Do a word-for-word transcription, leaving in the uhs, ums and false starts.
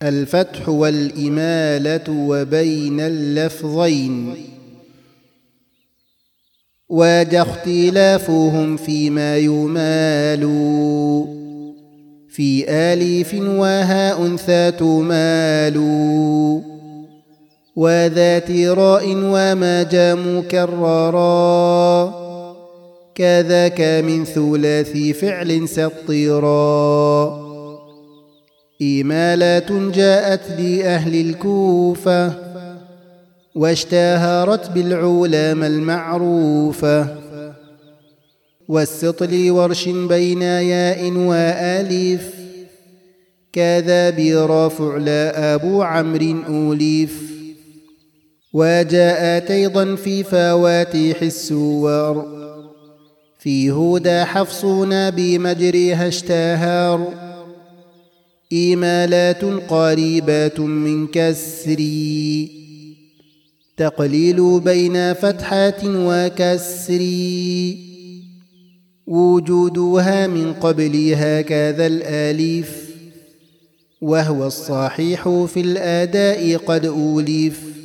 الفتح والإمالة وبين اللفظين. وجه اختلافهم فيما يمال في آليف وهاء أنثى تمال وذات راء وما جاء مكررا كذاك من ثلاثي فعل سطرا. إمالات جاءت لأهل الكوفة واشتهرت بالعلماء المعروفة والسطل ورش بين ياء وآلف كذا برافع لا أبو عمرو أليف. وجاءت أيضا في فواتيح السور في هدى حفصنا بمجرها اشتهر إمالات قريبات من كسر تقليل بين فتحات وكسر وجودها من قبلها كذا الآليف وهو الصحيح في الأداء قد أولف.